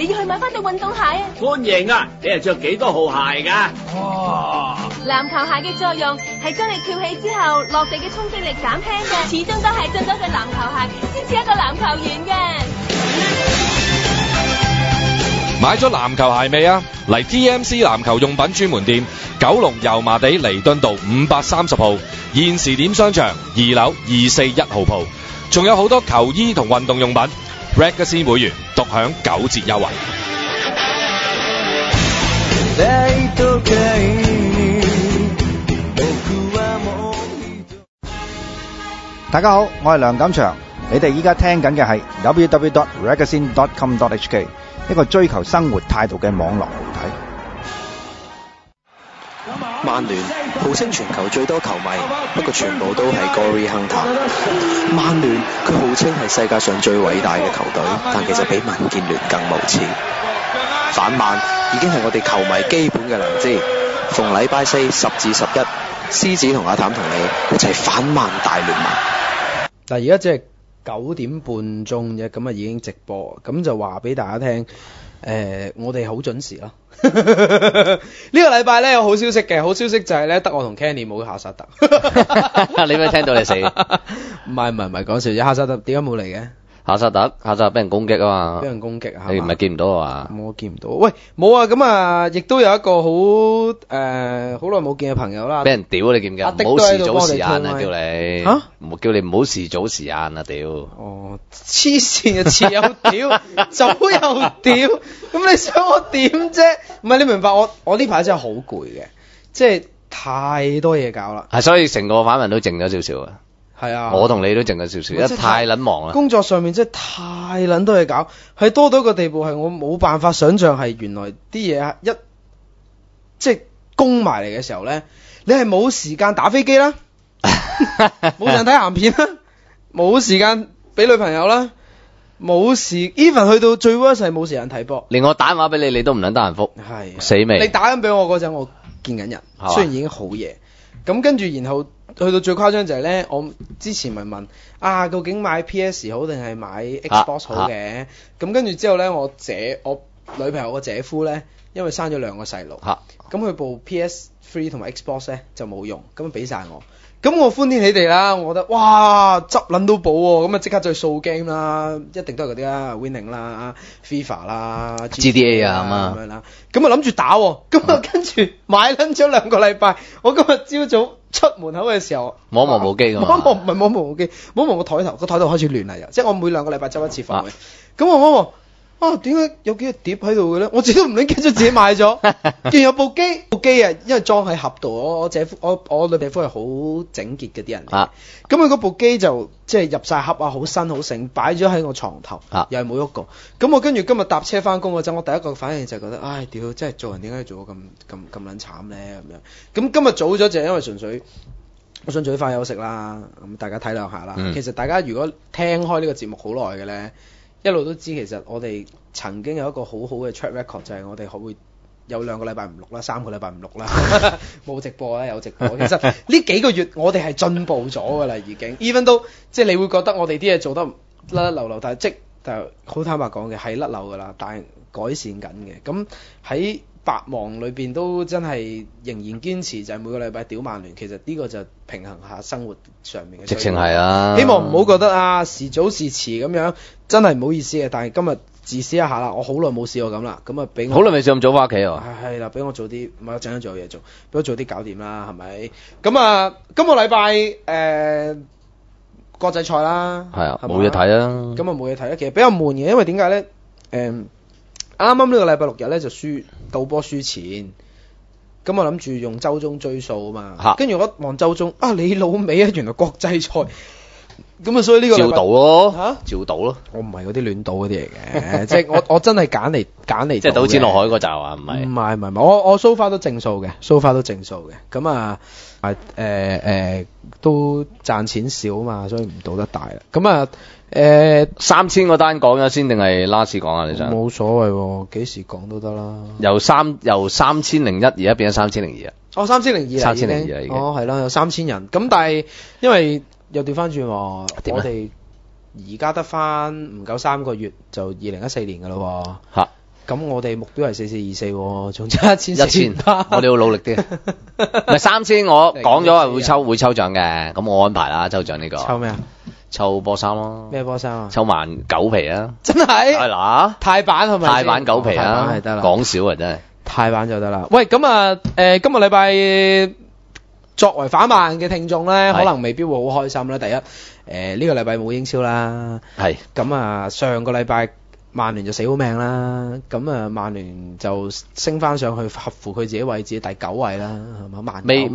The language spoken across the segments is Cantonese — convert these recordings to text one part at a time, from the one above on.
要去買翻對運動鞋啊！ 歡迎啊！你係着幾多號鞋㗎？哇！ 籃球鞋嘅作用係將你跳起之後落地嘅衝擊力減輕嘅，始終都係進咗對籃球鞋先至一個籃球員嘅。 買咗籃球鞋未啊？嚟 TMC 籃球用品專門店，九龍油麻地彌敦道530號，現時點商場2樓241號鋪，仲有好多球衣同運動用品。Ragazine 會員獨享9折優惠。 大家好，我係梁錦祥，你哋依家聽緊嘅係 www.ragazine.com.hk， 一個追求生活態度嘅網絡媒體。 曼聯號稱全球最多球迷，不過全部都係 Gory Hunter。曼聯佢號稱係世界上最偉大嘅球隊，但其實比民建聯更無恥。反曼已經係我哋球迷基本嘅良知。逢禮拜四10至11，獅子同阿譚同你一齊反曼大聯盟。 但而家即係9點半鐘啫，咁啊已經直播，咁就話俾大家聽，我哋好準時咯。呢個禮拜咧有好消息嘅，好消息就係咧得我同 Kenny 冇夏薩特。 你咪聽到你死？ 唔係講笑啫，夏薩特點解冇嚟嘅？ 夏薩特俾人攻擊啊嘛， 俾人攻擊啊！ 你唔係見唔到啊嘛？ 我見唔到。喂，冇啊！咁啊，亦都有一個好耐冇見嘅朋友啦。 俾人屌你見唔見？唔好時早時晏啊！叫你嚇， 叫你唔好時早時晏啊！屌！ 哦，黐線啊！遲又屌，早又屌，咁你想我點啫？唔係你明白我呢排真係好攰嘅，即係太多嘢搞啦。 係，所以成個反問都靜咗少少啊。 係啊， 我同你都靜咗少少，因為太撚忙啦。 工作上面真係太撚多嘢搞，係多到一個地步係我冇辦法想像，係原來啲嘢即係攻埋嚟嘅時候咧，你係冇時間打飛機啦，冇人睇鹹片啦，冇時間俾女朋友啦，冇even 去到最 worst 係冇時間睇波。 連我打電話俾你，你都唔撚得閒覆， 係死未？ 你打緊俾我嗰陣，我見緊人，雖然已經好夜。咁跟住，然後去到最誇張就係咧，我之前咪問究竟買 PS 好定係買 Xbox 好嘅？咁跟住之後咧，我女朋友個姐夫咧，因為生咗2個細路，咁佢部 PS3 同埋 Xbox 咧就冇用，咁俾晒我。咁我歡天喜地啦，我覺得哇執撚到寶喎，咁啊即刻就去掃 game 啦，一定都係嗰啲啦 ，Winning 啦 ，FIFA 啦 ，GTA 啊咁樣啦，咁啊諗住打，咁啊跟住買撚咗2個禮拜，我今日朝早出門口嘅時候， 摸部機㗎嘛， 唔係摸部機，摸個台頭，個台頭開始亂嚟啊，即係我每2個禮拜執一次翻去，咁我摸點解有幾個碟喺度嘅咧？我自己都唔記得咗自己買咗，竟然有部機啊，因為裝喺盒度。我女姐夫係好整潔嘅啲人，咁佢嗰部機就即係入晒盒啊，好新好醒，擺咗喺我床頭，又係冇喐過。咁我跟住今日搭車翻工嗰陣，我第一個反應就係覺得，唉，屌，真係做人點解做到咁撚慘咧咁樣。咁今日早咗就係因為純粹我想早啲翻休息啦，咁大家體諒下啦。其實大家如果聽開呢個節目好耐嘅咧，一路都知其實我哋曾經有一個好好嘅 track record， 就係我哋會有2個禮拜唔錄啦，3個禮拜唔錄啦，冇直播啦，有直播。其實呢幾個月我哋係進步咗㗎啦，已經。even 都即係你會覺得我哋啲嘢做得甩流，但係好坦白講嘅係甩漏㗎啦，但係改善緊嘅。咁喺百忙裏邊都真係仍然堅持，就係每個禮拜屌曼聯。其實呢個就平衡下生活上面嘅。 直情係啊！ 希望唔好覺得時早時遲咁樣，真係唔好意思嘅。但係今日自私一下啦，我好耐冇試過咁啦，咁啊俾我好耐未試咁早翻屋企喎。 係啦，俾我早啲，唔係我陣間仲有嘢做，俾我早啲搞掂啦，係咪？咁啊，今個禮拜國際賽啦， 係啊，冇嘢睇啊。 咁啊冇嘢睇啦，其實比較悶嘅，因為點解咧？啱啱呢個禮拜6日咧就賭波輸錢，咁我諗住用周中追數啊嘛，跟住我望周中你老味啊，原來國際賽，咁啊所以呢個照賭咯，照賭咯，我唔係嗰啲亂賭嗰啲嚟嘅，即係我真係揀嚟，即係賭錢落海嗰集啊，唔係我 so far 都正數嘅，so far 都正數嘅，咁啊都賺錢少嘛，所以唔賭得大啦，咁啊。 3000個單講咗先定係 last 講啊？你想冇所謂喎，幾時講都得啦。 由3001而家變咗3002啊 ！3002啦 ，3002啦已經。 係啦，有3000人。咁但係因為又調翻轉，我哋而家得翻唔夠3個月就2014年噶咯喎。 咁我哋目標係4424喎，仲差 1000，我哋要努力啲。唔係3000，我講咗係會抽獎嘅，咁我安排啦，抽獎呢個。 抽咩啊？ 抽波衫咯。 咩波衫啊？ 抽萬九皮啊！ 真係？ 係嗱， 泰版係咪？ 泰版9皮啊， 係得啦。 講少啊真係。 泰版就得啦。喂，咁啊，今個禮拜作為反曼嘅聽眾咧，可能未必會好開心啦。第一，呢個禮拜冇英超啦。係。咁啊，上個禮拜曼聯就死好命啦。咁啊，曼聯就升翻上去，合乎佢自己位置第9位啦，係嘛？ 尾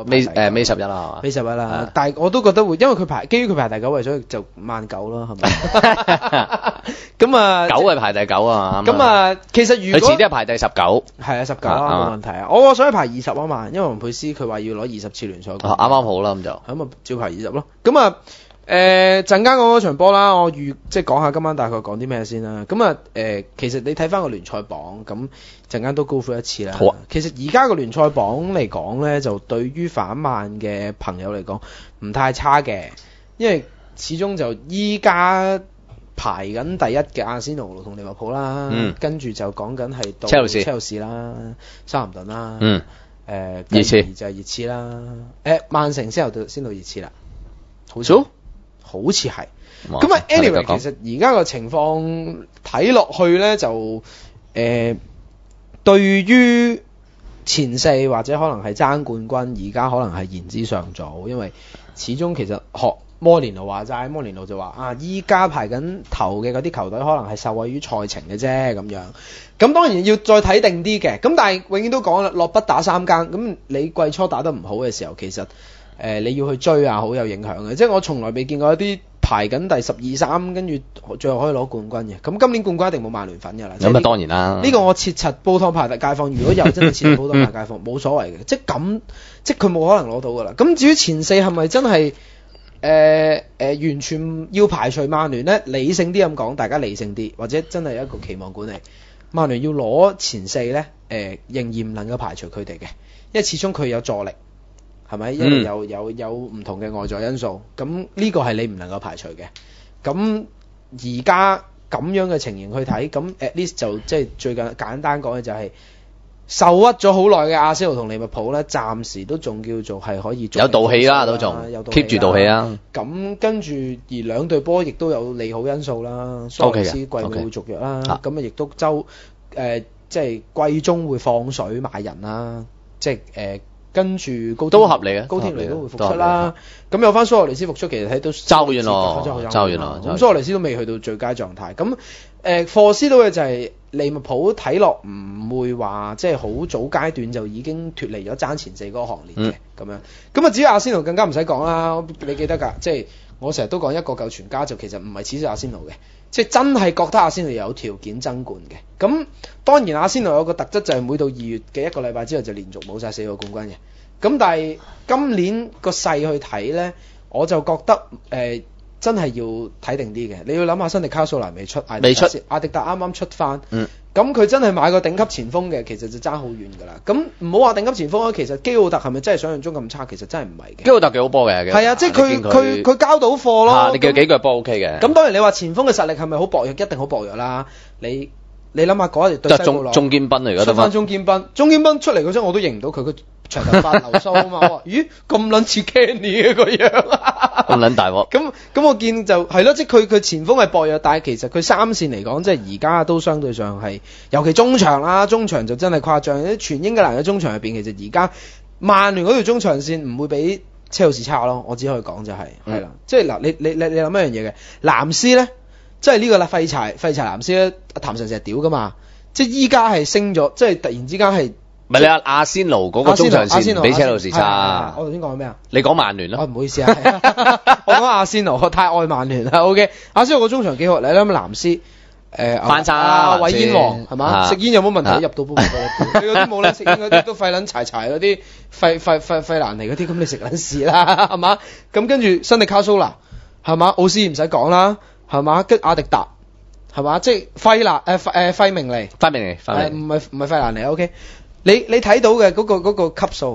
11啦， 尾11啦。但係我都覺得會，因為基於佢排第9位，所以就曼9啦，係咪？咁啊，9係排第9啊。咁啊，其實如果佢遲啲係排第19， 係啊19啊，冇問題啊。我想去排20啊嘛，因為雲佩斯佢話要攞20次聯賽冠軍， 啱啱好啦咁就。 咁啊，照排20咯。咁啊。陣間講嗰場波啦，我即係講下今晚大概講啲咩先啦。咁啊，其實你睇翻個聯賽榜，咁陣間都高呼一次啦。好啊。其實而家個聯賽榜嚟講咧，就對於反曼嘅朋友嚟講唔太差嘅，因為始終就依家排緊第一嘅阿仙奴同利物浦啦，跟住就講緊係到車路士啦、修咸頓啦，熱刺就係熱刺啦，曼城先到熱刺啦，好似係，咁啊 anyway 其實而家個情況睇落去咧就對於前4或者可能係爭冠軍，而家可能係言之尚早，因為始終其實學摩連奴話齋，摩連奴就話啊，依家排緊頭嘅嗰啲球隊可能係受惠於賽程嘅啫咁樣，咁當然要再睇定啲嘅，咁但係永遠都講啦，落筆打3更，咁你季初打得唔好嘅時候，其實你要去追啊，好有影響嘅。即係我從來未見過一啲排緊第12、13，跟住最後可以攞冠軍嘅。咁今年冠軍一定冇曼聯粉㗎啦。 咁啊當然啦。呢個我切柒煲湯派街坊，如果有真係切柒煲湯派街坊，冇所謂嘅。即係咁，即係佢冇可能攞到㗎啦。咁至於前4係咪真係完全要排除曼聯呢？理性啲咁講，大家理性啲，或者真係一個期望管理。曼聯要攞前4呢，仍然唔能夠排除佢哋嘅，因為始終佢有助力。係咪？因為有唔同嘅外在因素，咁呢個係你唔能夠排除嘅。咁而家咁樣嘅情形去睇，咁 at least 就即係最近簡單講嘅就係受屈咗好耐嘅阿仙奴同利物浦咧，暫時都仲叫做係可以有道氣啦，都仲 keep 住道氣啊。 咁跟住而兩隊波亦都有利好因素啦，蘇亞雷斯季尾會續約啦，咁啊亦都即係季中會放水買人啦，即係跟住都合理嘅， 高天尼都會復出啦。咁有翻蘇亞雷斯復出，其實睇到周遠咯。 咁蘇亞雷斯都未去到最佳狀態。咁霍斯到嘅就係利物浦睇落唔會話即係好早階段就已經脫離咗爭前4嗰個行列嘅咁樣。咁啊至於阿仙奴更加唔使講啦，你記得㗎？即係我成日都講一個夠全家，就其實唔係恥笑阿仙奴嘅，即係真係覺得阿仙奴有條件爭冠嘅。咁當然阿仙奴有個特質就係每到2月嘅一個禮拜之後就連續冇晒4個冠軍嘅。咁但係今年個勢去睇呢，我就覺得真係要睇定啲嘅。你要諗下，新迪卡素蘭未出，阿迪達啱啱出翻，咁佢真係買個頂級前鋒嘅，其實就爭好遠㗎啦。咁唔好話頂級前鋒啦，其實基奧特係咪真係想象中咁差？其實真係唔係嘅。 基奧特幾好波嘅， 係啊，即係佢交到貨咯。 你叫幾腳波 OK 嘅。 咁當然你話前鋒嘅實力係咪好薄弱？一定好薄弱啦。你諗下嗰日對西布朗中堅兵嚟㗎， 出翻中堅兵出嚟嗰陣我都認唔到佢，長頭髮留鬚啊嘛，我話咦咁撚似 Kenny 嘅個樣， 咁撚大鑊。 咁我見就係咯，即係佢前鋒係薄弱，但係其實佢3線嚟講，即係而家都相對上係，尤其中場啦，中場就真係誇張。全英格蘭嘅中場入邊，其實而家曼聯嗰條中場線唔會比車路士差咯，我只可以講就係啦，即係嗱，你諗一樣嘢嘅，藍斯咧，即係呢個啦，廢柴藍斯咧，譚神成日屌噶嘛，即係依家係升咗，即係突然之間係。 唔係你話阿仙奴嗰個中場線比車路士差。 我頭先講咩啊？ 你講曼聯咯。 唔好意思啊，我講阿仙奴，我太愛曼聯啦。OK， 阿仙奴個中場幾好，你諗藍斯翻差韋煙王係嘛？食煙有冇問題？入到波你嗰啲冇啦，食煙嗰啲都廢撚柴嗰啲廢蘭尼嗰啲，咁你食撚屎啦係嘛？咁跟住新迪卡蘇拿係嘛？奧斯唔使講啦係嘛？跟阿迪達係嘛？即係費明尼，唔係費蘭尼 OK。你睇到嘅嗰個級數，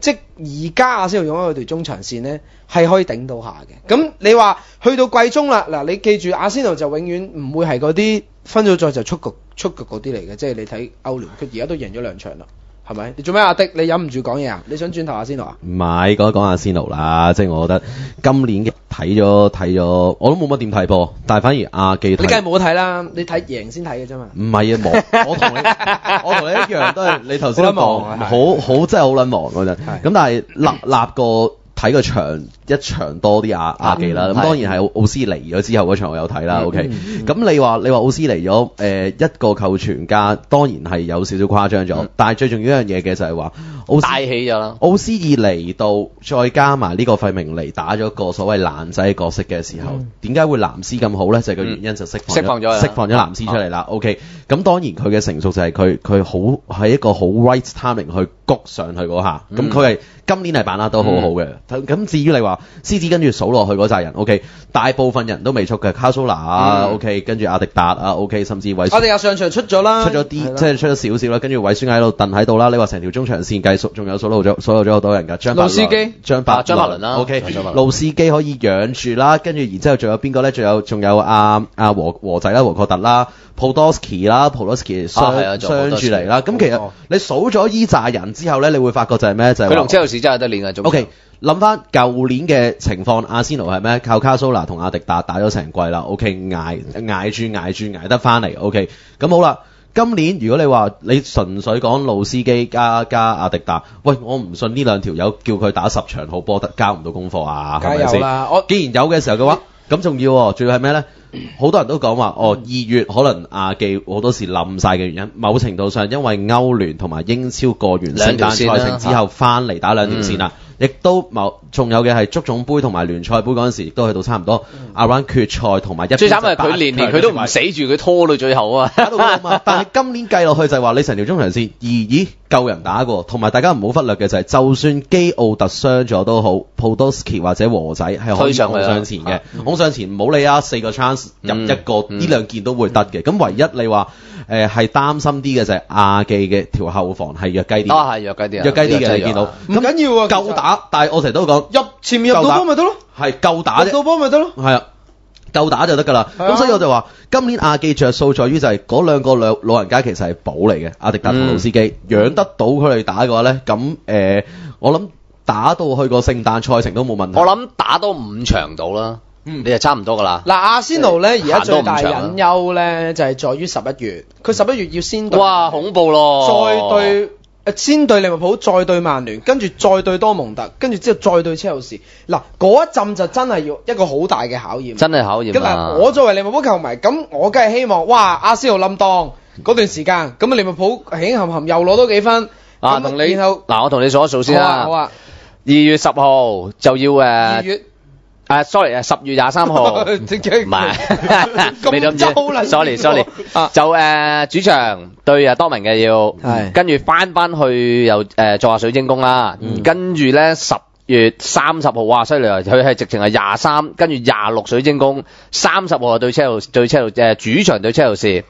即係而家阿仙奴用咗佢條中場線咧，係可以頂到下嘅。咁你話去到季中啦，嗱你記住阿仙奴就永遠唔會係嗰啲分咗賽就出局嗰啲嚟嘅，即係你睇歐聯，佢而家都贏咗2場啦。係咪？你做咩阿迪？你忍唔住講嘢啊？你想轉頭阿仙奴啊？ 唔係講阿仙奴啦，即係我覺得今年睇咗，我都冇乜點睇波，但係反而阿記睇。 你梗係冇睇啦，你睇贏先睇嘅啫嘛。 唔係啊，我同你一樣都係你頭先都講，好真係好撚忙嗰陣。咁但係立個睇個場一場多啲阿記啦。咁當然係奧斯嚟咗之後嗰場我有睇啦。OK，咁你話奧斯嚟咗一個扣傳加，當然係有少少誇張咗。但係最重要一樣嘢嘅就係話帶起咗啦。 奧斯爾嚟到，再加埋呢個費明尼打咗個所謂爛仔角色嘅時候，點解會藍絲咁好咧？就係個原因就釋放咗藍絲出嚟啦。OK，咁當然佢嘅成熟就係佢好係一個好 right timing 去谷上去嗰下。咁佢係今年係把握都好好嘅。咁至於你話獅子跟住數落去嗰扎人 ，OK， 大部分人都未出嘅，卡蘇拿啊 ，OK， 跟住阿迪達啊 ，OK， 甚至韋斯。阿迪達上場出咗啦，出咗啲，即係出咗少少啦。跟住韋斯喺度蹬喺度啦。你話成條中場線計數，仲有數落咗好多人㗎。 盧斯基、 張伯倫啦 ，OK， 盧斯基可以養住啦。跟住然之後仲有邊個咧？仲有阿和仔啦，和確特啦。Podolski 啦 ，Podolski 雙住嚟啦。咁其實你數咗依扎人之後咧，你會發覺就係咩？就係佢同車路士真係得練嘅。 OK， 諗翻舊年嘅情況，阿仙奴係咩？靠卡蘇拿同阿迪達打咗成季啦。OK， 捱得翻嚟。OK， 咁好啦。今年如果你話你純粹講路斯基加阿迪達，喂，我唔信呢兩條友叫佢打10場好波得交唔到功課啊，係咪先？既然有嘅時候嘅話，咁仲要係咩咧？好多人都講話2月可能阿記好多時冧晒嘅原因，某程度上因為歐聯同埋英超過完聖誕賽程之後翻嚟打兩條線啦。亦都仲有嘅係足總杯同埋聯賽杯嗰陣時，亦都去到差唔多around決賽同埋最慘係佢年佢都唔死住，佢拖到最後啊！ 打到嘛。但係今年計落去就係話你成條中場線咦夠人打過，同埋大家唔好忽略嘅就係，就算基奧特傷咗都好，Podolski 或者和仔係可以衝上前嘅，衝上前唔好理啊，4個 chance 入一個呢兩件都會得嘅。咁唯一你話係擔心啲嘅就係亞記嘅條後防係弱雞啲， 係弱雞啲嘅你見到唔緊要啊， 夠打。但係我成日都講前面入到波咪得咯， 係夠打啫， 入到波咪得咯， 係啊，夠打就得㗎啦。咁所以我就話今年亞記着數在於就係嗰兩個老人家其實係寶嚟嘅，阿迪達同盧斯基養得到佢哋打嘅話咧，咁我諗打到去個聖誕賽程都冇問題。 我諗打到5場到啦。你就差唔多㗎啦。 嗱，阿仙奴咧而家最大隱憂咧就係在於11月，佢11月要先對， 哇恐怖咯！ 再對先對利物浦，再對曼聯，跟住再對多蒙特，跟住之後再對車路士。嗱，嗰一陣就真係要一個好大嘅考驗。 真係考驗啊！ 嗱，我作為利物浦球迷，咁我梗係希望，哇！阿仙奴冧檔嗰段時間，咁利物浦輕含含又攞多幾分。 同你然後我同你數一數先啦。 好啊。 2月10號就要 2月。 sorry， 10月23號，唔係，未到咁 sorry， 就主場對多明嘅要，跟住翻去又做下水晶宮啦，跟住咧10月30號，哇犀利啊！佢係直情係23，跟住26水晶宮，30號對車路主場對車路士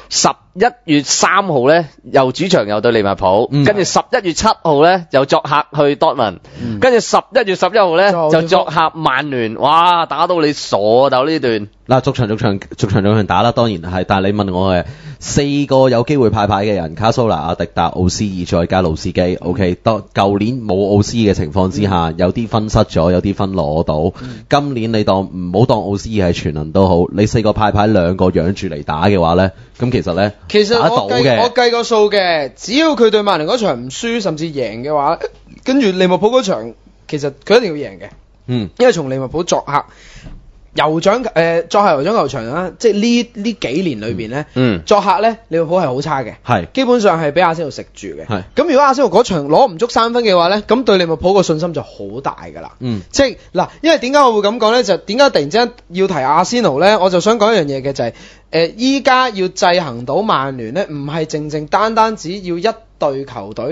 ，11月3號咧又主場又對利物浦，跟住11月7號咧又作客去多文，跟住11月11號咧就作客曼聯，哇打到你傻到呢段。 嗱，逐場打啦，當然係，但係你問我4個有機會派牌嘅人，卡蘇拿、阿迪達、奧斯爾再加盧斯基 ，OK， 當舊年冇奧斯嘅情況之下，有啲分失咗，有啲分攞到，今年你唔好當奧斯爾係全能都好，你4個派牌2個養住嚟打嘅話咧，咁其實咧打得到嘅。 我計個數嘅，只要佢對曼聯嗰場唔輸甚至贏嘅話，跟住利物浦嗰場其實佢一定要贏嘅，因為從利物浦作客。作客酋長球場啦，即係呢幾年裏邊咧，作客咧利物浦係好差嘅，係基本上係俾阿仙奴食住嘅。係咁，如果阿仙奴嗰場攞唔足3分嘅話咧，咁對利物浦個信心就好大㗎啦。即係嗱，因為點解我會咁講咧？就點解突然之間要提阿仙奴咧？我就想講一樣嘢嘅就係依家要制衡到曼聯咧，唔係淨單止要一隊球隊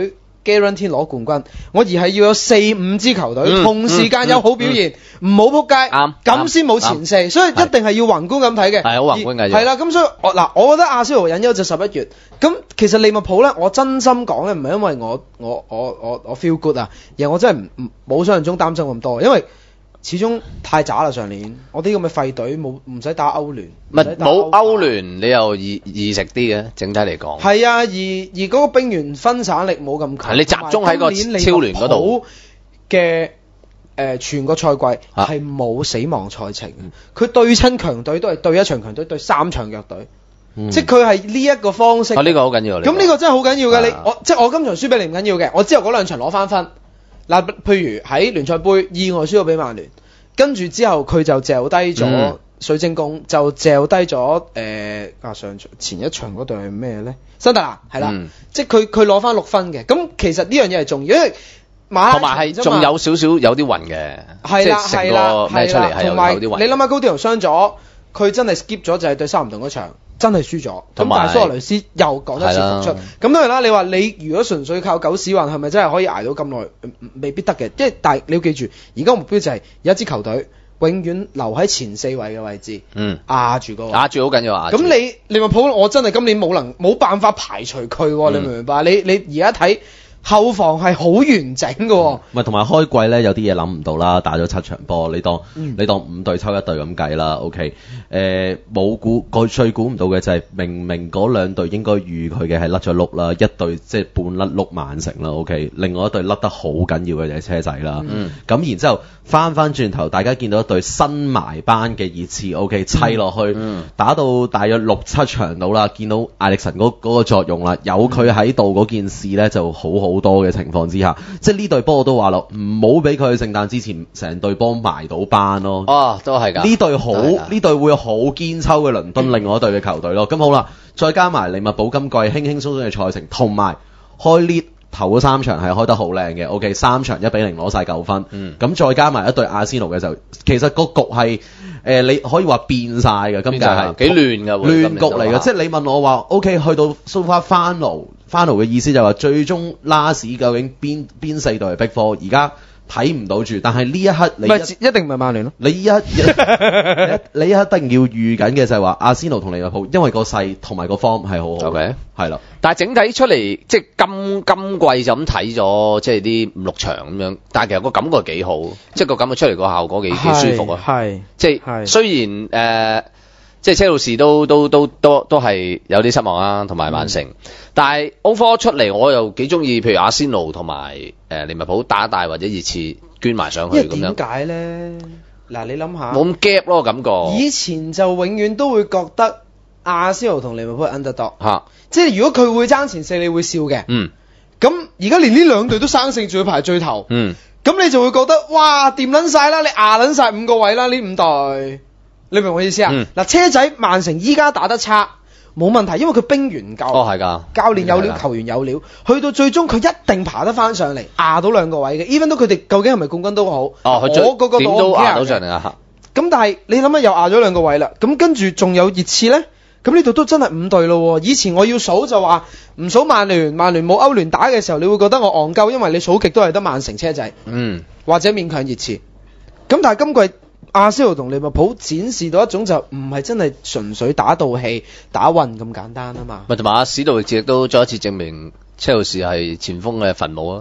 guarantee 攞冠軍，我而係要有4-5支球隊同時間有好表現，唔好撲街，咁先冇前四，所以一定係要宏觀咁睇嘅。 係好宏觀嘅。 係啦，咁所以我覺得阿仙奴隱憂就11月。咁其實利物浦咧，我真心講咧，唔係因為我 feel good 啊，而係我真係冇想象中擔心咁多，因為始終太渣啦上年，我啲咁嘅廢隊唔使打歐聯， 冇歐聯你又易食啲嘅，整體嚟講。係啊，而嗰個兵員分散力冇咁強， 你集中喺個超聯嗰度嘅全個賽季係冇死亡賽程，佢對親強隊都係對一場強隊對3場弱隊。即係佢係呢一個方式。 呢個好緊要。 咁呢個真係好緊要嘅。我今場輸俾你唔緊要嘅，我之後嗰2場攞翻分。嗱，譬如喺聯賽盃意外輸咗俾曼聯，跟住之後佢就掉低咗水晶宮，就掉低咗前一場嗰隊係咩咧？新特蘭係啦，即係佢攞翻6分嘅。咁其實呢樣嘢係重要，因為同埋係仲有少少有啲運嘅， 係啦係啦咩出嚟係有啲運。 你諗下高迪龍傷咗，佢真係 skip 咗就係對修咸頓嗰場。真係輸咗，咁但係蘇亞雷斯又講得切復出，咁當然啦。你話你如果純粹靠狗屎運，係咪真係可以捱到咁耐？未必得嘅，但係你要記住，而家目標就係有一支球隊永遠留喺前4位嘅位置，壓住嗰個， 壓住好緊要壓住。 咁你利物浦，我真係今年冇辦法排除佢，你明唔明白？你而家睇。後防係好完整嘅。 唔係同埋開季咧有啲嘢諗唔到啦，打咗7場波，你當5隊抽1隊咁計啦 ，OK？ 最估唔到嘅就係明嗰2隊應該預佢嘅係甩咗碌啦，一隊即係半甩碌曼城啦 ，OK？ 另外一隊甩得好緊要嘅就係車仔啦。咁然之後翻轉頭，大家見到一隊新埋班嘅熱刺 ，OK？ 砌落去，打到大約6-7場到啦，見到艾力神嗰個作用啦，有佢喺度嗰件事咧就好多嘅情況之下，即係呢隊波我都話咯，唔好俾佢聖誕之前成隊波埋到班咯。 都係㗎。 呢隊會好堅抽嘅倫敦另外一隊嘅球隊咯。咁好啦，再加埋利物浦今季輕輕鬆鬆嘅賽程，同埋開列頭嗰3場係開得好靚嘅。OK， 3場1-0攞晒9分。咁再加埋一隊阿仙奴嘅時候，其實個局係你可以話變晒嘅。今屆係幾亂㗎， 亂局嚟嘅。即係你問我話 OK， 去到 so far 翻爐嘅意思就係話最終拉屎究竟邊4隊係逼科，而家睇唔到住。但係呢一刻你一定唔係曼聯咯。 你一刻一定要預緊嘅就係話阿仙奴同利物浦，因為個勢同埋個 form 係好好嘅，係啦。 但係整體出嚟即係今季就咁睇咗，即係啲5-6場咁樣。但係其實個感覺幾好，即係個感覺出嚟個效果幾舒服啊。係即係雖然即係車路士都係有啲失望啦，同埋曼城。但係 overall 出嚟，我又幾中意，譬如阿仙奴同埋利物浦打大或者熱刺捐埋上去咁樣。 因為點解咧？嗱，你諗下， 冇咁 gap 咯感覺。 以前就永遠都會覺得阿仙奴同利物浦 underdog 即係如果佢會爭前4，你會笑嘅。咁而家連呢2隊都生性，仲要排最頭。咁你就會覺得哇，掂撚晒啦！你壓撚晒5個位啦，呢5隊。你明我意思啊？嗱，車仔曼城依家打得差冇問題，因為佢兵源夠。 係㗎， 教練有料，球員有料，去到最終佢一定爬得翻上嚟，壓到2個位嘅。even 到佢哋究竟係咪冠軍都好，我個個點都壓到上嚟啊！ 咁但係你諗下又壓咗2個位啦，咁跟住仲有熱刺咧，咁呢度都真係5隊咯。以前我要數就話唔數曼聯冇歐聯打嘅時候，你會覺得我戇鳩，因為你數極都係得曼城車仔，或者勉強熱刺。咁但係今季阿仙奴同利物浦展示到一種就唔係真係純粹打道氣打運咁簡單啊嘛。 同埋阿史杜域治亦都再一次證明車路士係前鋒嘅墳墓啊。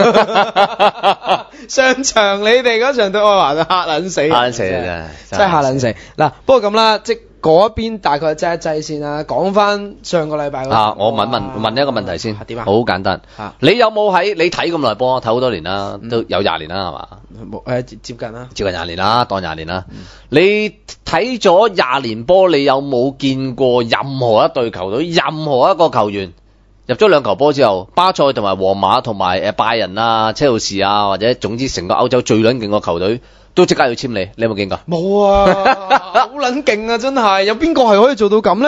上場你哋嗰場對愛華頓嚇撚死， 嚇撚死啊！ 真係嚇撚死。嗱，不過咁啦，即嗰邊大概擠一擠先啦。講翻上個禮拜我問一個問題先。 點啊？ 好簡單。你有冇喺你睇咁耐波，睇好多年啦，都有20年啦，係嘛？ 接近啦， 接近20年啦，當20年啦。你睇咗20年波，你有冇見過任何一隊球隊、任何一個球員入咗2球波之後，巴塞同埋皇馬同埋拜仁啊、車路士啊，或者總之成個歐洲最撚勁個球隊都即刻要簽你？你有冇見過？ 冇啊，好撚勁啊！真係有邊個係可以做到咁咧？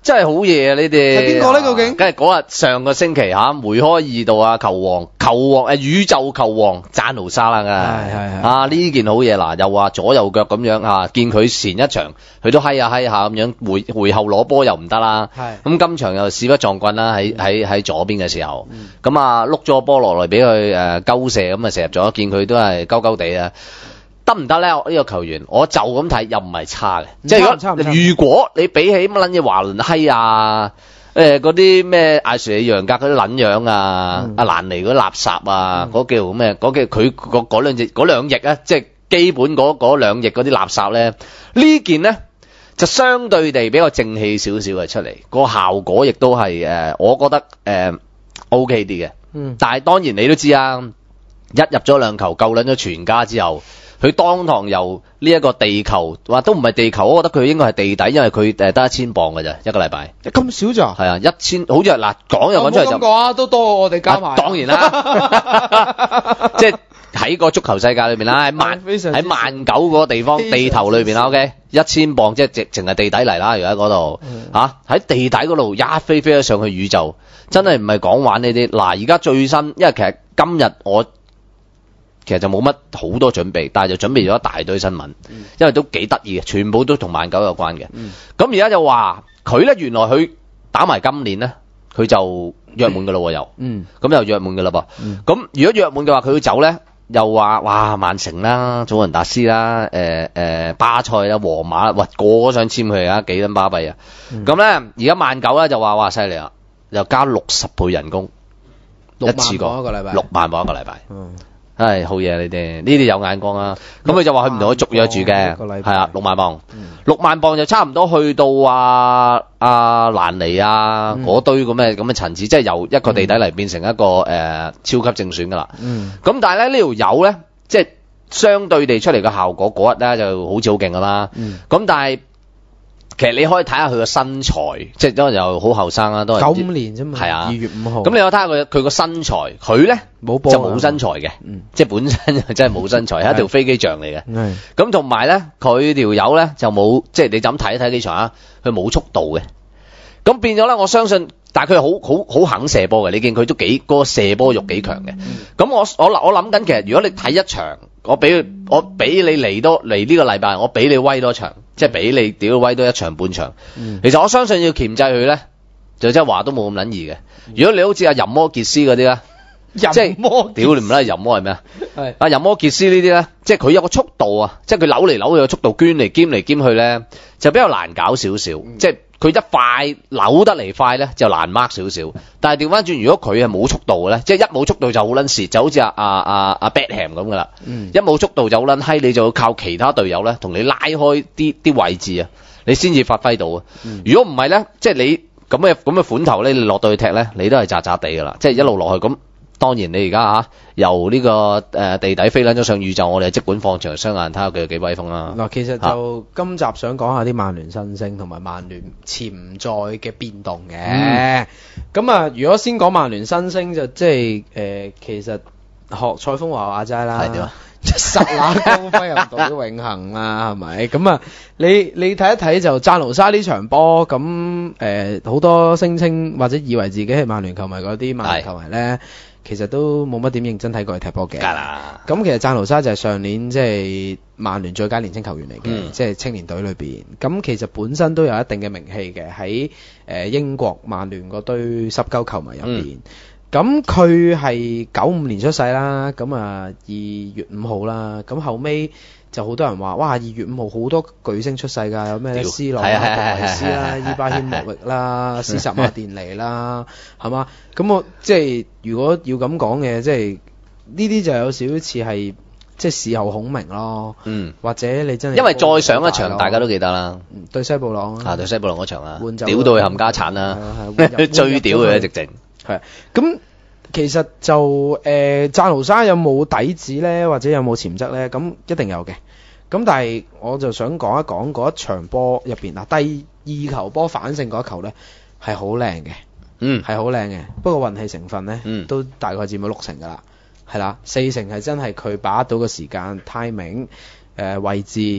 真係好嘢啊！呢啲係邊個咧？究竟？ 梗係嗰日上個星期梅開二度啊！球王宇宙球王贊奴沙啦， 係啊呢件好嘢嗱，又話左右腳咁樣啊，見佢前一場佢都閪下咁樣，回後攞波又唔得啦，咁今場又屎不撞棍啦，喺左邊嘅時候，咁啊碌咗個波落嚟俾佢勾射，咁啊射入咗，見佢都係鳩鳩地啊。得唔得咧？呢個球員我就咁睇又唔係差嘅，即係如果你比起乜撚嘢華倫希啊，嗰啲咩艾殊利楊格嗰啲撚樣啊，阿蘭尼嗰啲垃圾啊，嗰叫咩？嗰叫佢嗰兩翼啊，即係基本嗰兩翼嗰啲垃圾咧，呢件呢就相對地比較正氣少少嘅出嚟，個效果亦都係我覺得OK 啲嘅。但係當然你都知啊，一入咗兩球救撚咗全家之後。佢當堂由呢一個地球，話都唔係地球，我覺得佢應該係地底，因為佢得1000磅嘅咋一個禮拜， 咁少咋？ 係啊，1000好似嗱講又講出嚟就冇咁講啊，都多過我哋加埋。 當然啦，即係喺個足球世界裏邊啦，喺19000嗰個地方地頭裏邊啦 ，OK，1000磅即係淨係地底嚟啦，而家嗰度喺地底嗰度一飛咗上去宇宙，真係唔係講玩呢啲。嗱，而家最新，因為其實今日我。其實就冇乜好多準備，但係就準備咗一大堆新聞，因為都幾得意嘅，全部都同曼九有關嘅。咁而家就話佢咧，原來佢打埋今年咧，佢就約滿噶咯又，咁又約滿噶啦噃。咁如果約滿嘅話，佢要走咧，又話哇曼城啦、祖雲達斯啦、巴塞啦、皇馬啦，哇個個想簽佢啊，幾撚巴閉啊！咁咧而家曼九咧就話哇犀利啊，又加60倍人工，一次過6萬磅一個禮拜。係好嘢，呢啲有眼光啊！咁佢就話佢唔同佢續約住嘅，係啊，6萬磅，6萬磅就差唔多去到阿蘭尼啊嗰堆咁嘅層次，即係由一個地底嚟變成一個超級正選噶啦。咁但係咧呢條友咧，即係相對地出嚟嘅效果嗰日咧就好似好勁噶啦。咁但係其實你可以睇下佢個身材，即係當然又好後生啦，都係 95年啫嘛，係啊，2月5號。 咁你有睇下佢個身材，佢咧就冇身材嘅，即係本身就真係冇身材，係一條飛機象嚟嘅。咁同埋咧，佢條友咧就冇，即係你就咁睇一睇幾場啊，佢冇速度嘅。咁變咗咧，我相信，但係佢係好肯射波嘅，你見佢都嗰個射波欲幾強嘅。咁我諗緊，其實如果你睇一場，我俾你嚟呢個禮拜，我俾你威多場。即係俾你屌威多一場半場，其實我相信要鉗制佢咧，就真係話都冇咁撚易嘅。如果你好似阿任摩傑斯嗰啲咧，即係屌你唔啦，任摩係咩啊？阿任摩傑斯呢啲咧，即係佢有個速度啊，即係佢扭嚟扭去嘅速度，捐嚟兼去咧，就比較難搞少少。即係佢一快扭得嚟快咧，就難 mark 少少。但係調翻轉，如果佢係冇速度嘅咧，即係一冇速度就好撚蝕，就好似阿 Beckham 咁噶啦。一冇速度就好撚閪，你就要靠其他隊友咧，同你拉開啲位置啊，你先至發揮到啊。如果唔係咧，即係你咁嘅款頭咧，你落到去踢咧，你都係渣渣地噶啦。即係一路落去咁。當然你而家由呢個地底飛撚咗上宇宙，我哋即管放長雙眼睇下佢有幾威風啦。 嗱，其實就今集想講下啲曼聯新星同埋曼聯潛在嘅變動嘅。咁啊，如果先講曼聯新星就即係其實學蔡風華話齋啦，係點啊？一剎那光輝又唔代表永恆啦，係咪？咁啊，你睇一睇就贊奴沙呢場波，咁好多聲稱或者以為自己係曼聯球迷嗰啲曼聯球迷咧。其實都冇乜點認真睇過佢踢波嘅。咁其實贊奴沙就係上年即係曼聯最佳年青球員嚟嘅，即係青年隊裏邊。咁其實本身都有一定嘅名氣嘅喺英國曼聯嗰堆濕鳩球迷入邊。咁佢係95年出世啦，咁啊2月5號啦，咁後尾就好多人話，哇2月5號好多巨星出世㗎，有咩斯朗啦、博維斯啦、伊巴謙莫域啦、斯薩馬甸尼啦，係嘛？咁我即係如果要咁講嘅，即係呢啲就有少少似係即係事後孔明咯。或者你真係因為再上一場大家都記得啦，對西布朗啊，對西布朗嗰場啊，屌到佢冚家鏟啦，最屌佢直情。係，咁其實就贊奴沙有冇底子咧，或者有冇潛質咧？咁一定有嘅。咁但係我就想講一講嗰一場波入邊嗱，第二球波反勝嗰一球咧係好靚嘅，係好靚嘅。不過運氣成分咧，都大概佔咗60%噶啦，係啦，40%係真係佢把握到個時間 timing 位置。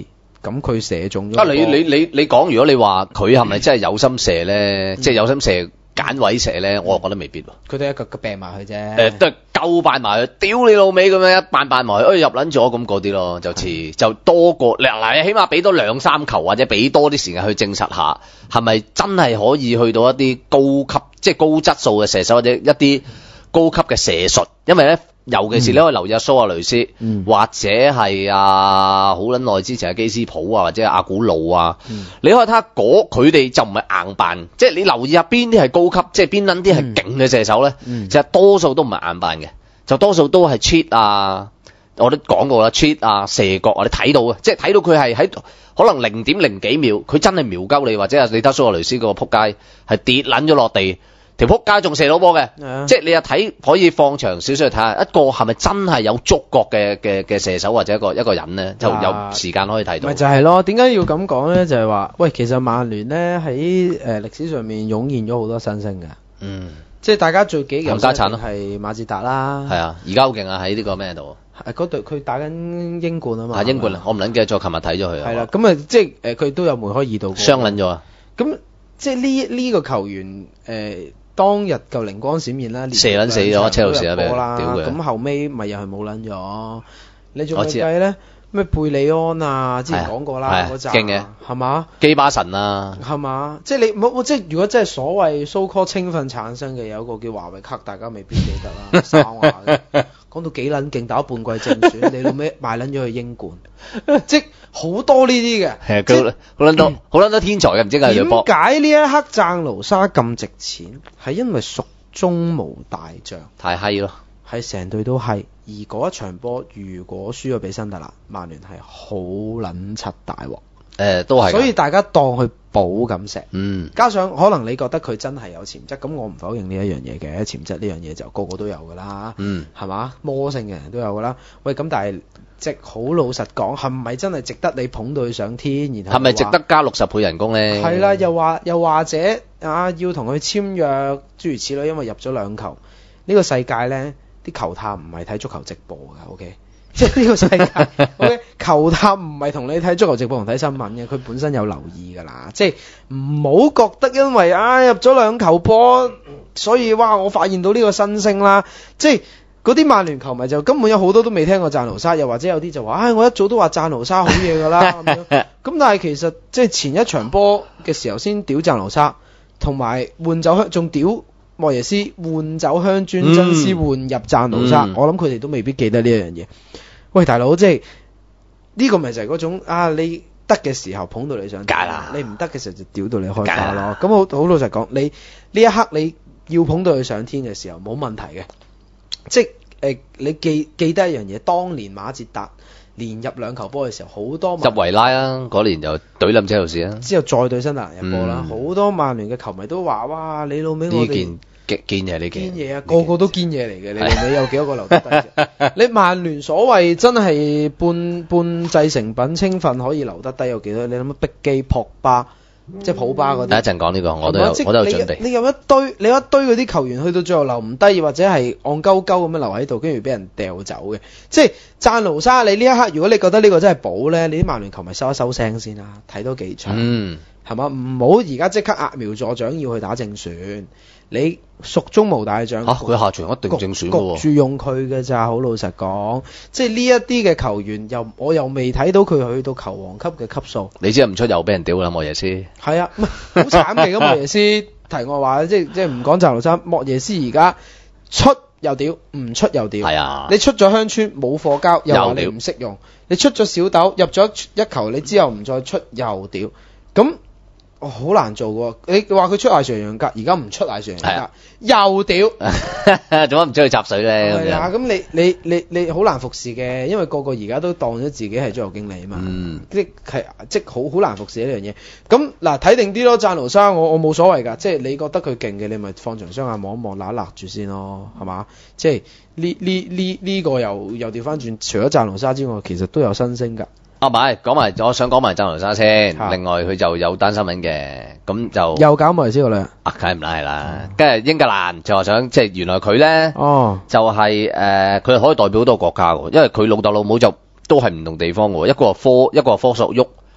咁佢射中咗。 你講，如果你話佢係咪真係有心射咧，即係有心射揀位射咧，我覺得未必喎。 佢都一個病埋佢啫。 都係鳩扮埋佢，屌你老味咁樣一扮埋佢，入撚咗咁嗰啲咯，就多過嗱，起碼俾多2-3球或者俾多啲時間去證實下，係咪真係可以去到一啲高級即係高質素嘅射手或者一啲高級嘅射術，因為咧。尤其是你可以留意阿蘇亞雷斯，或者係好撚耐之前嘅基斯普啊，或者阿古路啊，你可以睇下佢哋就唔係硬扮，即係你留意下邊啲係高級，即係邊撚啲係勁嘅射手咧，就係多數都唔係硬扮嘅，就多數都係 cheat 啊，我都講過啦 cheat 啊射角啊，你睇到嘅，即係睇到佢係喺可能0.0幾秒，佢真係瞄鳩你，或者你睇蘇亞雷斯嗰個撲街係跌撚咗落地。條撲街仲射到波嘅，即係你又睇可以放長少少去睇下，一個係咪真係有觸覺嘅射手或者一個人咧，就有時間可以睇到。 咪就係咯，點解要咁講咧？就係話，喂，其實曼聯咧喺歷史上面湧現咗好多新星嘅，即係大家最記嘅係馬哲達啦， 係啊，而家好勁啊！喺呢個咩度？ 嗰隊佢打緊英冠啊嘛， 英冠我唔撚記得咗，琴日睇咗佢啊。 係啦，咁啊，即係佢都有梅開二度， 傷撚咗啊！ 咁即係呢個球員當日夠靈光閃現啦， 射撚死咗車路士啦， 咁後尾咪又係冇撚咗。你仲有計咧？咩貝利安啊？之前講過啦，嗰集勁嘅係嘛？ 基巴神啊， 係嘛？即係你冇即係如果真係所謂 so call 青訓產生嘅，有一個叫華維克，大家未必記得啦，三話嘅，講到幾撚勁，打半季正選，你老尾賣撚咗去英冠，即係好多呢啲嘅， 係佢好撚多天才嘅，唔知點解呢一刻贊奴沙咁值錢？係因為蜀中無大將， 太閪咯， 係成隊都係。而嗰一場波如果輸咗俾新特蘭，曼聯係好撚柒大鑊。 都係。 所以大家當佢寶咁錫。加上可能你覺得佢真係有潛質，咁我唔否認呢一樣嘢嘅，潛質呢樣嘢就個個都有㗎啦。係嘛？魔性嘅人都有㗎啦。喂，咁但係即好老實講，係咪真係值得你捧到佢上天？然後係咪值得加60倍人工咧？ 係啦，又或者要同佢簽約，諸如此類，因為入咗2球。呢個世界咧。啲球探唔係睇足球直播㗎 ，OK， 即係呢個世界，OK， 球探唔係同你睇足球直播同睇新聞嘅，佢本身有留意㗎啦，即係唔好覺得因為入咗2球波，所以哇我發現到呢個新星啦，即係嗰啲曼聯球迷就根本有好多都未聽過贊奴沙，又或者有啲就話，我一早都話贊奴沙好嘢㗎啦，咁樣，咁但係其實即係前一場波嘅時候先屌贊奴沙，同埋換走香仲屌。莫耶斯換走香專真斯換入贊奴沙，我諗佢哋都未必記得呢一樣嘢。喂，大佬，即係呢個咪就係嗰種你得嘅時候捧到你上天，你唔得嘅時候就屌到你開花咯。咁好老實講，你呢一刻你要捧到佢上天嘅時候冇問題嘅，即係你記得一樣嘢，當年馬哲達連入2球波嘅時候，好多入維拉啊，嗰年就懟冧車路士啊， 之後再對新特蘭入波啦，好多曼聯嘅球迷都話：哇，你老味我哋堅嘢呢件， 堅嘢啊，個個都堅嘢嚟嘅，你老味有幾多個留得低？你曼聯所謂真係半製成品青訓可以留得低有幾多？你諗乜碧基、博巴？即係普巴嗰啲。 第一陣講呢個，我都有準備。 你有一堆嗰啲球員去到最後留唔低，或者係戇鳩鳩咁樣留喺度，跟住俾人掉走嘅。即係贊奴沙，你呢一刻如果你覺得呢個真係寶咧，你啲曼聯球迷收一收聲先啦，睇多幾場，係嘛？唔好而家即刻揠苗助長要去打正選。你蜀中無大將， 佢下場一定正選嘅喎， 焗住用佢嘅咋，好老實講，即係呢一啲嘅球員，我又未睇到佢去到球王級嘅級數。 你知唔出又俾人屌啦，莫耶斯。 係啊，好慘嚟嘅莫耶斯。題外話，即係唔講贊奴沙，莫耶斯而家出又屌，唔出又屌。係啊，你出咗鄉村冇貨交，又話你唔識用；你出咗小豆入咗1球，你之後唔再出又屌。咁好難做喎！你話佢出艾尚楊格，而家唔出艾尚楊格，又屌， 做乜唔出去插水咧？ 係啊，咁你好難服侍嘅，因為個而家都當咗自己係足球經理啊嘛，即好難服侍呢樣嘢。咁嗱，睇定啲咯，贊奴沙我冇所謂㗎，即係你覺得佢勁嘅，你咪放長雙眼望一望，揦住先咯，係嘛？即係呢個又調翻轉，除咗贊奴沙之外，其實都有新星㗎。 唔係，我想講埋贊奴沙先。另外佢就有單新聞嘅，咁就又搞莫耶斯個女。 梗係唔係啦。跟住英格蘭就話想，即係原來佢咧，就係佢可以代表好多國家嘅，因為佢老豆老母就都係唔同地方嘅，一個係科索沃，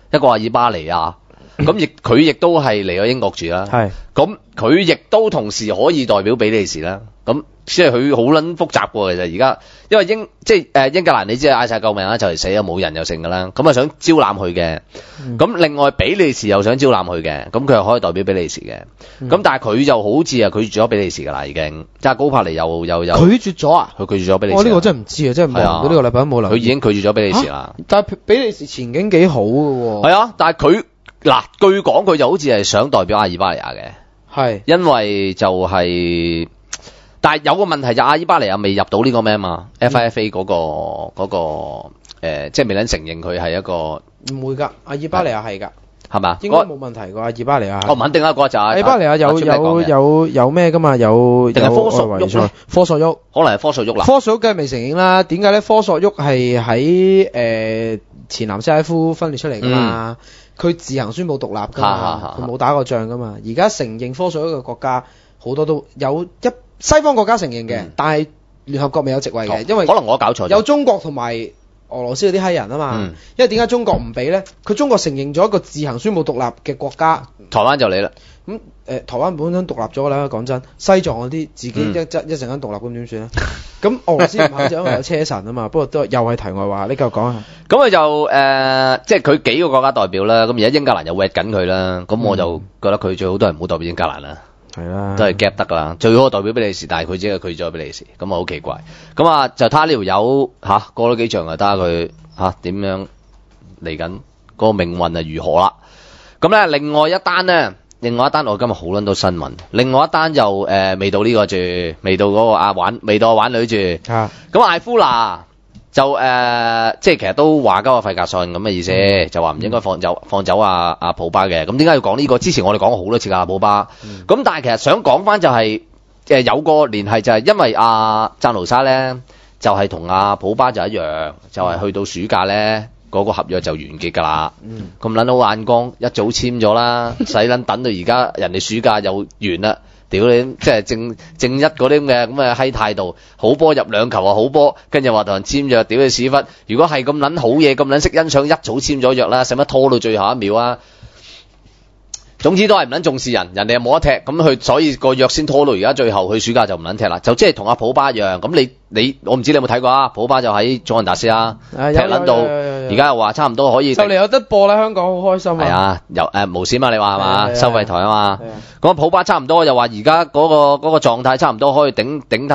一個阿爾巴尼亞，咁佢亦都係嚟咗英國住啦。 係， 咁佢亦都同時可以代表比利時啦。咁即係佢好撚複雜喎，其實而家，因為英格蘭你知嗌晒救命啦，就嚟死啊，冇人又剩噶啦，咁啊想招攬佢嘅。咁另外比利時又想招攬佢嘅，咁佢又可以代表比利時嘅。咁但係佢就好似拒絕咗比利時噶啦，已經。即係高柏尼又拒絕咗啊？ 佢拒絕咗比利時。 我呢個真係唔知啊，真係冇呢個禮拜都冇留意。 佢已經拒絕咗比利時啦。 但係比利時前景幾好㗎喎。 係啊，但係佢嗱據講佢就好似係想代表阿爾巴尼亞嘅。 係。因為就係。但係有個問題就阿爾巴尼亞未入到呢個咩嘛 FIFA 嗰個即係未能承認佢係一個唔會㗎，阿爾巴尼亞係㗎， 係嘛？ 應該冇問題㗎，阿爾巴尼亞。 我唔肯定啊，嗰就係阿爾巴尼亞有咩㗎嘛？有定係科索沃？ 科索沃可能係科索沃啦。 科索沃梗係未承認啦，點解咧？科索沃係喺前南斯拉夫分裂出嚟㗎嘛，佢自行宣布獨立㗎嘛，佢冇打過仗㗎嘛。而家承認科索沃嘅國家好多都有西方國家承認嘅，但係聯合國未有席位嘅，因為可能我搞錯咗。 有中國同埋俄羅斯嗰啲閪人啊嘛，因為點解中國唔俾咧？佢中國承認咗一個自行宣布獨立嘅國家， 台灣就嚟啦。 咁台灣本身獨立咗啦，講真，西藏嗰啲自己一陣間獨立咁點算咧？咁俄羅斯唔肯就因為有車臣啊嘛，不過都又係題外話，你繼續講下。 咁佢就即係佢幾個國家代表啦，咁而家英格蘭又搲緊佢啦，咁我就覺得佢最好都係唔好代表英格蘭啦。 係啦， 都係 gap 得噶啦，最好代表比利時，但係佢只係拒絕咗比利時，咁啊好奇怪。咁啊就睇下呢條友過咗幾場啊，睇下佢點樣嚟緊嗰個命運如何啦。咁咧另外一單我今日好撚多新聞，另外一單就未到呢個住，未到嗰個未到玩女住。咁艾夫拿就即係其實都話交個費格遜咁嘅意思，就話唔應該放走阿普巴嘅。咁點解要講呢個？之前我哋講過好多次阿普巴。咁但係其實想講翻就係有個聯繫，就係因為阿贊奴沙咧就係同阿普巴就一樣，就係去到暑假咧嗰個合約就完結㗎啦。咁撚好眼光，一早簽咗啦，使撚等到而家人哋暑假又完啦。屌你，即係正一嗰啲咁嘅閪態度，好波入兩球啊，好波，跟住話同人簽約，屌你屎忽！如果係咁撚好嘢，咁撚識欣賞，一早簽咗約啦，使乜拖到最後一秒啊？總之都係唔撚重視人哋又冇得踢，咁佢所以個約先拖到而家最後，佢暑假就唔撚踢啦，就即係同阿普巴一樣。咁你我唔知你有冇睇過啊？普巴就喺祖雲達斯啊，踢撚到而家又話差唔多可以就嚟有得播啦，香港好開心啊！ 係啊，無線嘛，你話係嘛？收費台啊嘛。咁普巴差唔多又話而家嗰個狀態差唔多可以頂替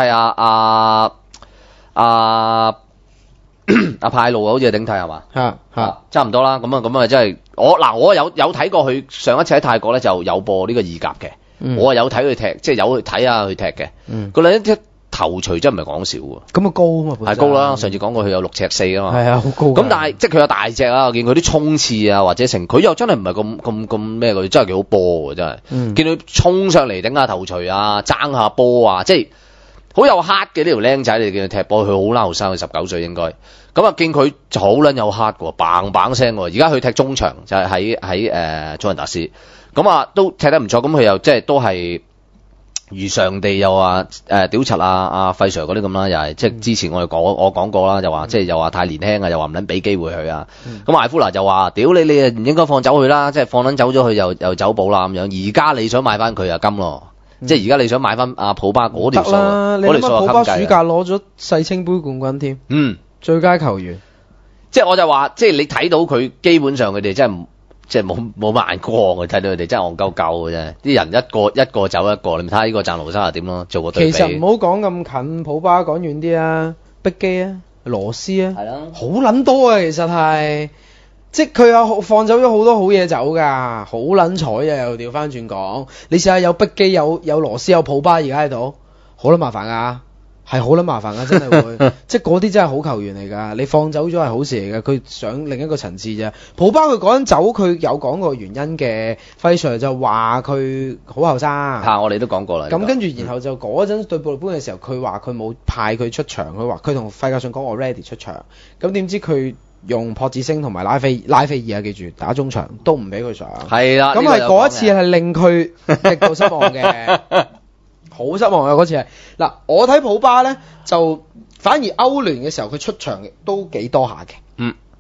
阿派路啊，好似係頂替係嘛？差唔多啦。咁啊，真係我有睇過佢上一次喺泰國咧就有播呢個意甲嘅，我有睇佢踢，即係有去睇下佢踢嘅。個兩隻頭錘真唔係講笑喎。咁啊高啊嘛，係高啦。上次講過佢有6尺4啊嘛。係啊，好高。咁但係即係佢有大隻啊，我見佢啲衝刺啊或者成，佢又真係唔係咁咩佢真係幾好波喎真係。見佢衝上嚟頂下頭錘啊，爭下波啊，即係。好有黑嘅呢條僆仔，你見佢踢波，佢好撈後生，佢19歲應該。咁啊，見佢就好撚有黑喎，砰砰聲喎。而家佢踢中場就係喺祖雲達斯，咁啊都踢得唔錯。咁佢又即係都係如常地又話屌柒阿費 Sir 嗰啲咁啦，又係即係之前我講過啦，就話即係又話太年輕啊，又話唔撚俾機會佢啊。咁艾夫拿就話：屌你啊，唔應該放走佢啦，即係放撚走咗佢又走寶啦咁樣。而家你想買翻佢啊金咯。即係而家你想買翻阿普巴嗰條數，嗰條數普巴暑假攞咗世青杯冠軍添，最佳球員。 即係我就話，即係你睇到佢基本上佢哋真係即係冇眼光嘅，睇到佢哋真係戇鳩鳩嘅啫。啲人一個走一個，你睇下呢個贊奴沙係點咯，做個對比。 其實唔好講咁近，普巴講遠啲啊，碧基啊，羅斯啊，係啦，好撚多啊，其實係。即係佢有放走咗好多好嘢走㗎，好撚彩啊！又調翻轉講，你試下有碧基有羅斯有普巴而家喺度，好撚麻煩㗎，係好撚麻煩㗎，真係會。即係嗰啲真係好球員嚟㗎，你放走咗係好事嚟㗎，佢上另一個層次啫。普巴佢嗰陣走，佢有講過原因嘅，費 Sir 就話佢好後生。 我哋都講過啦。 咁跟住然後就嗰陣對布力般嘅時候，佢話佢冇派佢出場，佢話佢同費格遜講我 ready 出場，咁點知佢用朴智星同埋拉菲爾啊，記住打中場都唔俾佢上。係啦，咁係嗰一次係令佢極度失望嘅，好失望啊！嗰次係嗱，我睇普巴咧就反而歐聯嘅時候佢出場都幾多下嘅。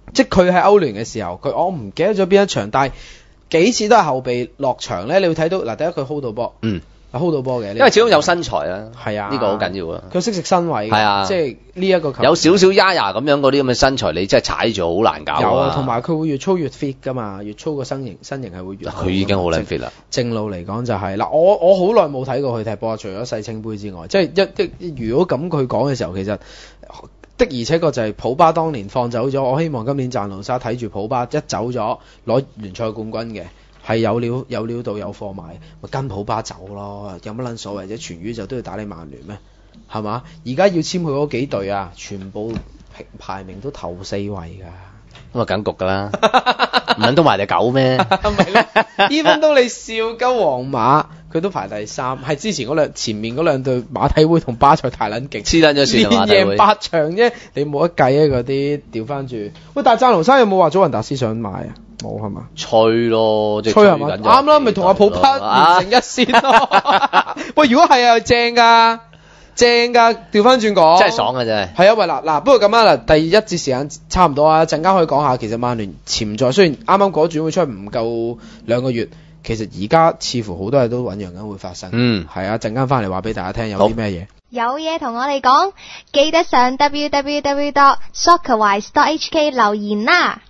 即係佢喺歐聯嘅時候，我唔記得咗邊一場，但係幾次都係後備落場咧，你會睇到嗱，第一佢 hold 到波，hold 到波嘅， 因為始終有身材啦， 係啊， 呢個好緊要啊。 佢識食身位， 係啊， 即係呢一個球有少少丫丫咁樣嗰啲咁嘅身材，你真係踩住好難搞啊。 有啊，同埋佢會越操越 fit 噶嘛，越操個身形係會越好。 佢已經好靚 fit 啦。 正路嚟講就係嗱，我好耐冇睇過佢踢波，除咗世青杯之外，即係如果咁佢講嘅時候，其實的而且確就係普巴當年放走咗，我希望今年贊奴沙睇住普巴一走咗攞聯賽冠軍嘅。係有料到有貨賣，咪跟普巴走咯，有乜撚所謂啫？全宇宙都要打你曼聯咩？係嘛？而家要簽佢嗰幾隊啊，全部排名都頭4位㗎。咁啊，梗局㗎啦，唔撚都埋隻狗咩？咪咯，even 到你笑鳩皇馬，佢都排第3，係之前前面嗰兩隊馬體會同巴塞太撚勁， 黐撚咗線啊！ 連贏8場啫，你冇得計啊！嗰啲調翻轉。喂，但係贊奴山有冇話祖雲達斯想買啊？冇係嘛？ 吹咯，即係吹係嘛？啱啦，咪同阿普巴連成一線咯。喂，如果係啊，正㗎，調翻轉講， 真係爽嘅真係。 係啊，喂嗱，不過咁啊嗱，第一節時間差唔多啊，陣間可以講下其實曼聯潛在，雖然啱啱嗰轉會出唔夠2個月，其實而家似乎好多嘢都醖釀緊會發生。係啊，陣間翻嚟話俾大家聽有啲咩嘢。 有嘢同我哋講，記得上 www.soccerwise.hk 留言啦。